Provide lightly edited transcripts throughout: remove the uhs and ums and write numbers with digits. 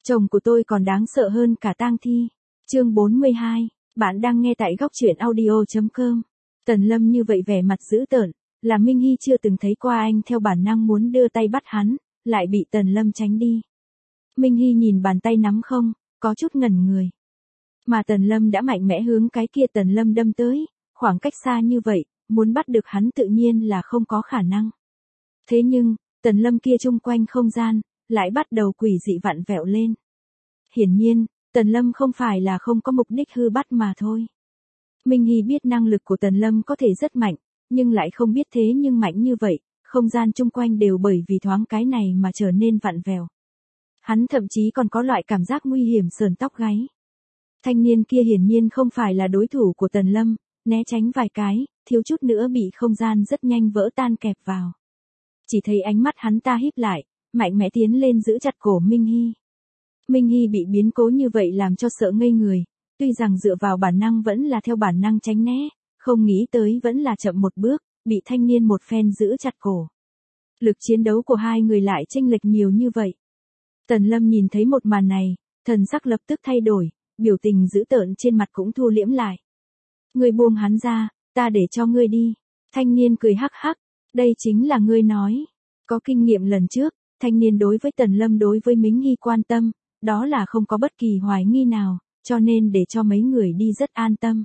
Chồng của tôi còn đáng sợ hơn cả tang thi. Chương 42, bạn đang nghe tại góc truyện audio.com. Tần Lâm như vậy vẻ mặt dữ tợn, là Minh Hy chưa từng thấy qua anh theo bản năng muốn đưa tay bắt hắn, lại bị Tần Lâm tránh đi. Minh Hy nhìn bàn tay nắm không, có chút ngẩn người. Mà Tần Lâm đã mạnh mẽ hướng cái kia Tần Lâm đâm tới, khoảng cách xa như vậy, muốn bắt được hắn tự nhiên là không có khả năng. Thế nhưng, Tần Lâm kia chung quanh không gian, lại bắt đầu quỷ dị vặn vẹo lên. Hiển nhiên, Tần Lâm không phải là không có mục đích hư bắt mà thôi. Minh Hy biết năng lực của Tần Lâm có thể rất mạnh, nhưng lại không biết thế nhưng mạnh như vậy, không gian chung quanh đều bởi vì thoáng cái này mà trở nên vặn vẹo. Hắn thậm chí còn có loại cảm giác nguy hiểm sởn tóc gáy. Thanh niên kia hiển nhiên không phải là đối thủ của Tần Lâm, né tránh vài cái, thiếu chút nữa bị không gian rất nhanh vỡ tan kẹp vào. Chỉ thấy ánh mắt hắn ta híp lại, mạnh mẽ tiến lên giữ chặt cổ Minh Hy. Minh Hy bị biến cố như vậy làm cho sợ ngây người, tuy rằng dựa vào bản năng vẫn là theo bản năng tránh né, không nghĩ tới vẫn là chậm một bước, bị thanh niên một phen giữ chặt cổ. Lực chiến đấu của hai người lại chênh lệch nhiều như vậy. Tần Lâm nhìn thấy một màn này, thần sắc lập tức thay đổi, biểu tình dữ tợn trên mặt cũng thu liễm lại. Ngươi buông hắn ra, ta để cho ngươi đi. Thanh niên cười hắc hắc, đây chính là ngươi nói. Có kinh nghiệm lần trước, thanh niên đối với Tần Lâm đối với Minh Hy quan tâm, đó là không có bất kỳ hoài nghi nào, cho nên để cho mấy người đi rất an tâm.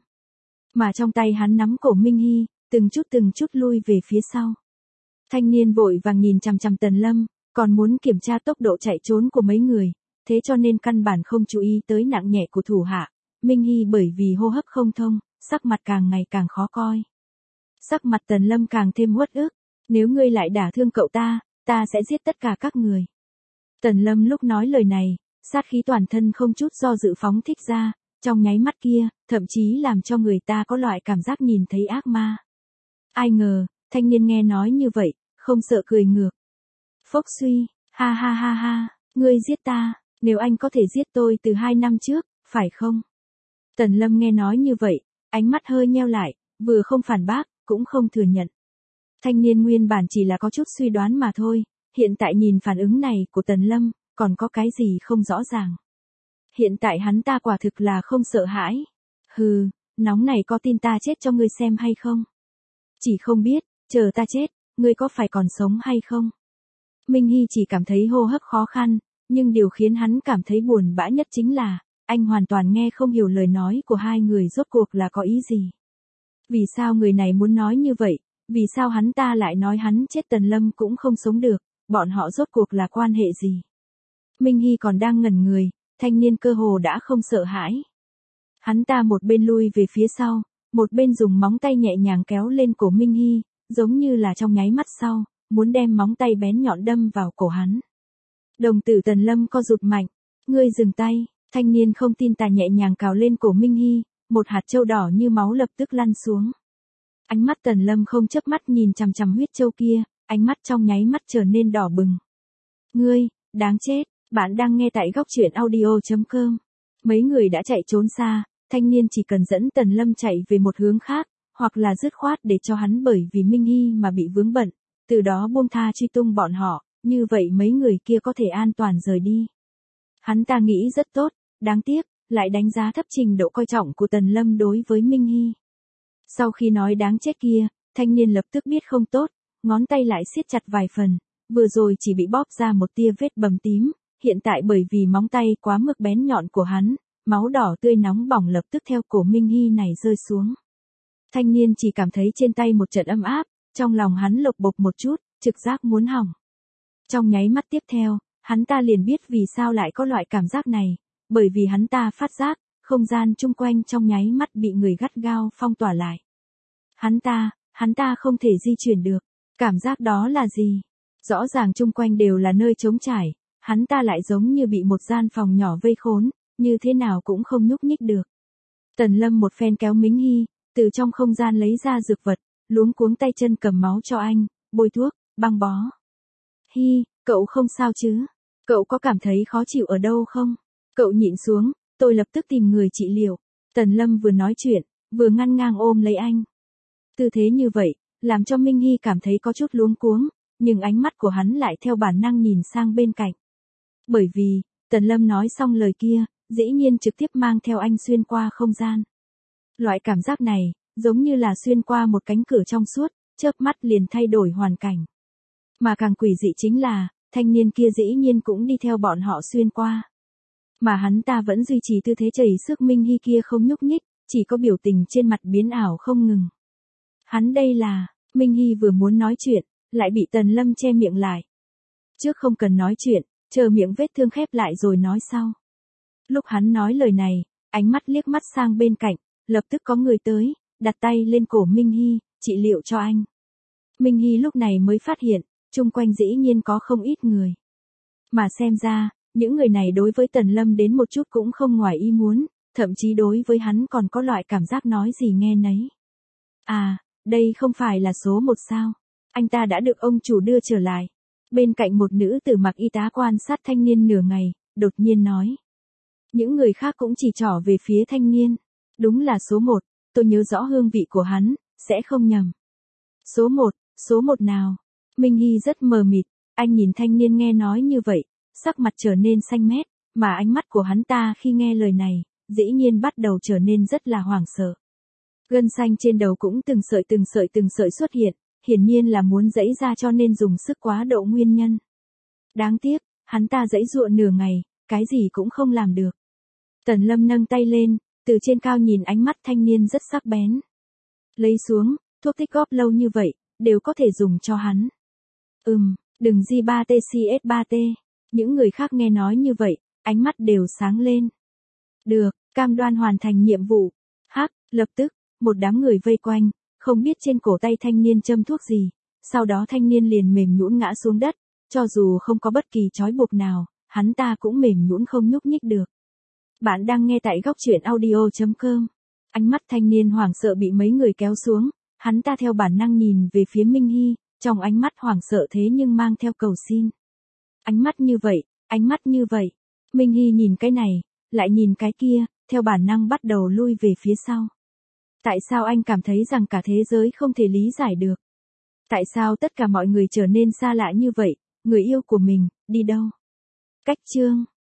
Mà trong tay hắn nắm cổ Minh Hy, từng chút lui về phía sau. Thanh niên vội vàng nhìn chằm chằm Tần Lâm, còn muốn kiểm tra tốc độ chạy trốn của mấy người, thế cho nên căn bản không chú ý tới nặng nhẹ của thủ hạ. Minh Hy bởi vì hô hấp không thông, sắc mặt càng ngày càng khó coi. Sắc mặt Tần Lâm càng thêm uất ức, nếu ngươi lại đả thương cậu ta sẽ giết tất cả các người. Tần Lâm lúc nói lời này, sát khí toàn thân không chút do dự phóng thích ra, trong nháy mắt kia, thậm chí làm cho người ta có loại cảm giác nhìn thấy ác ma. Ai ngờ, thanh niên nghe nói như vậy, không sợ cười ngược. Phốc suy, ha ha ha ha, ngươi giết ta, nếu anh có thể giết tôi từ 2 năm trước, phải không? Tần Lâm nghe nói như vậy, ánh mắt hơi nheo lại, vừa không phản bác, cũng không thừa nhận. Thanh niên nguyên bản chỉ là có chút suy đoán mà thôi, hiện tại nhìn phản ứng này của Tần Lâm, còn có cái gì không rõ ràng. Hiện tại hắn ta quả thực là không sợ hãi. Hừ, nóng này có tin ta chết cho ngươi xem hay không? Chỉ không biết, chờ ta chết, ngươi có phải còn sống hay không? Minh Hy chỉ cảm thấy hô hấp khó khăn, nhưng điều khiến hắn cảm thấy buồn bã nhất chính là, anh hoàn toàn nghe không hiểu lời nói của hai người rốt cuộc là có ý gì. Vì sao người này muốn nói như vậy? Vì sao hắn ta lại nói hắn chết Tần Lâm cũng không sống được, bọn họ rốt cuộc là quan hệ gì? Minh Hy còn đang ngẩn người, thanh niên cơ hồ đã không sợ hãi. Hắn ta một bên lui về phía sau, một bên dùng móng tay nhẹ nhàng kéo lên cổ Minh Hy, giống như là trong nháy mắt sau, muốn đem móng tay bén nhọn đâm vào cổ hắn. Đồng tử Tần Lâm co rụt mạnh, ngươi dừng tay, thanh niên không tin tà nhẹ nhàng cào lên cổ Minh Hy, một hạt châu đỏ như máu lập tức lăn xuống. Ánh mắt Tần Lâm không chớp mắt nhìn chằm chằm huyết châu kia, ánh mắt trong nháy mắt trở nên đỏ bừng. Ngươi, đáng chết, bạn đang nghe tại góc truyện audio.com. Mấy người đã chạy trốn xa, thanh niên chỉ cần dẫn Tần Lâm chạy về một hướng khác, hoặc là dứt khoát để cho hắn bởi vì Minh Hy mà bị vướng bận, từ đó buông tha truy tung bọn họ, như vậy mấy người kia có thể an toàn rời đi. Hắn ta nghĩ rất tốt, đáng tiếc, lại đánh giá thấp trình độ coi trọng của Tần Lâm đối với Minh Hy. Sau khi nói đáng chết kia, thanh niên lập tức biết không tốt, ngón tay lại siết chặt vài phần, vừa rồi chỉ bị bóp ra một tia vết bầm tím, hiện tại bởi vì móng tay quá mức bén nhọn của hắn, máu đỏ tươi nóng bỏng lập tức theo cổ Minh Hy này rơi xuống. Thanh niên chỉ cảm thấy trên tay một trận âm áp, trong lòng hắn lộc bộc một chút, trực giác muốn hỏng. Trong nháy mắt tiếp theo, hắn ta liền biết vì sao lại có loại cảm giác này, bởi vì hắn ta phát giác, không gian chung quanh trong nháy mắt bị người gắt gao phong tỏa lại. Hắn ta không thể di chuyển được, cảm giác đó là gì? Rõ ràng chung quanh đều là nơi trống trải, hắn ta lại giống như bị một gian phòng nhỏ vây khốn, như thế nào cũng không nhúc nhích được. Tần Lâm một phen kéo Minh Hy, từ trong không gian lấy ra dược vật, luống cuống tay chân cầm máu cho anh, bôi thuốc, băng bó. Hy, cậu không sao chứ? Cậu có cảm thấy khó chịu ở đâu không? Cậu nhịn xuống, tôi lập tức tìm người trị liệu. Tần Lâm vừa nói chuyện, vừa ngăn ngang ôm lấy anh. Tư thế như vậy, làm cho Minh Hy cảm thấy có chút luống cuống, nhưng ánh mắt của hắn lại theo bản năng nhìn sang bên cạnh. Bởi vì, Tần Lâm nói xong lời kia, dĩ nhiên trực tiếp mang theo anh xuyên qua không gian. Loại cảm giác này, giống như là xuyên qua một cánh cửa trong suốt, chớp mắt liền thay đổi hoàn cảnh. Mà càng quỷ dị chính là, thanh niên kia dĩ nhiên cũng đi theo bọn họ xuyên qua. Mà hắn ta vẫn duy trì tư thế chảy xước Minh Hy kia không nhúc nhích, chỉ có biểu tình trên mặt biến ảo không ngừng. Hắn đây là, Minh Hy vừa muốn nói chuyện, lại bị Tần Lâm che miệng lại. Trước không cần nói chuyện, chờ miệng vết thương khép lại rồi nói sau. Lúc hắn nói lời này, ánh mắt liếc mắt sang bên cạnh, lập tức có người tới, đặt tay lên cổ Minh Hy, trị liệu cho anh. Minh Hy lúc này mới phát hiện, chung quanh dĩ nhiên có không ít người. Mà xem ra, những người này đối với Tần Lâm đến một chút cũng không ngoài ý muốn, thậm chí đối với hắn còn có loại cảm giác nói gì nghe nấy. À, đây không phải là số 1 sao? Anh ta đã được ông chủ đưa trở lại. Bên cạnh một nữ tử mặc y tá quan sát thanh niên nửa ngày, đột nhiên nói. Những người khác cũng chỉ trỏ về phía thanh niên. Đúng là số 1, tôi nhớ rõ hương vị của hắn, sẽ không nhầm. Số 1 nào? Minh Hy rất mờ mịt, anh nhìn thanh niên nghe nói như vậy, sắc mặt trở nên xanh mét, mà ánh mắt của hắn ta khi nghe lời này, dĩ nhiên bắt đầu trở nên rất là hoảng sợ. Gân xanh trên đầu cũng từng sợi xuất hiện, hiển nhiên là muốn giãy ra cho nên dùng sức quá độ nguyên nhân. Đáng tiếc, hắn ta giãy giụa nửa ngày, cái gì cũng không làm được. Tần Lâm nâng tay lên, từ trên cao nhìn ánh mắt thanh niên rất sắc bén. Lấy xuống, thuốc tích góp lâu như vậy, đều có thể dùng cho hắn. Đừng G3TCS3T. Những người khác nghe nói như vậy, ánh mắt đều sáng lên. Được, cam đoan hoàn thành nhiệm vụ. Lập tức, một đám người vây quanh, không biết trên cổ tay thanh niên châm thuốc gì. Sau đó thanh niên liền mềm nhũn ngã xuống đất, cho dù không có bất kỳ trói buộc nào, hắn ta cũng mềm nhũn không nhúc nhích được. Bạn đang nghe tại góc truyện audio.com. Ánh mắt thanh niên hoảng sợ bị mấy người kéo xuống, hắn ta theo bản năng nhìn về phía Minh Hy, trong ánh mắt hoảng sợ thế nhưng mang theo cầu xin. Ánh mắt như vậy. Minh Hy nhìn cái này, lại nhìn cái kia, theo bản năng bắt đầu lui về phía sau. Tại sao anh cảm thấy rằng cả thế giới không thể lý giải được? Tại sao tất cả mọi người trở nên xa lạ như vậy, người yêu của mình, đi đâu? Cách chương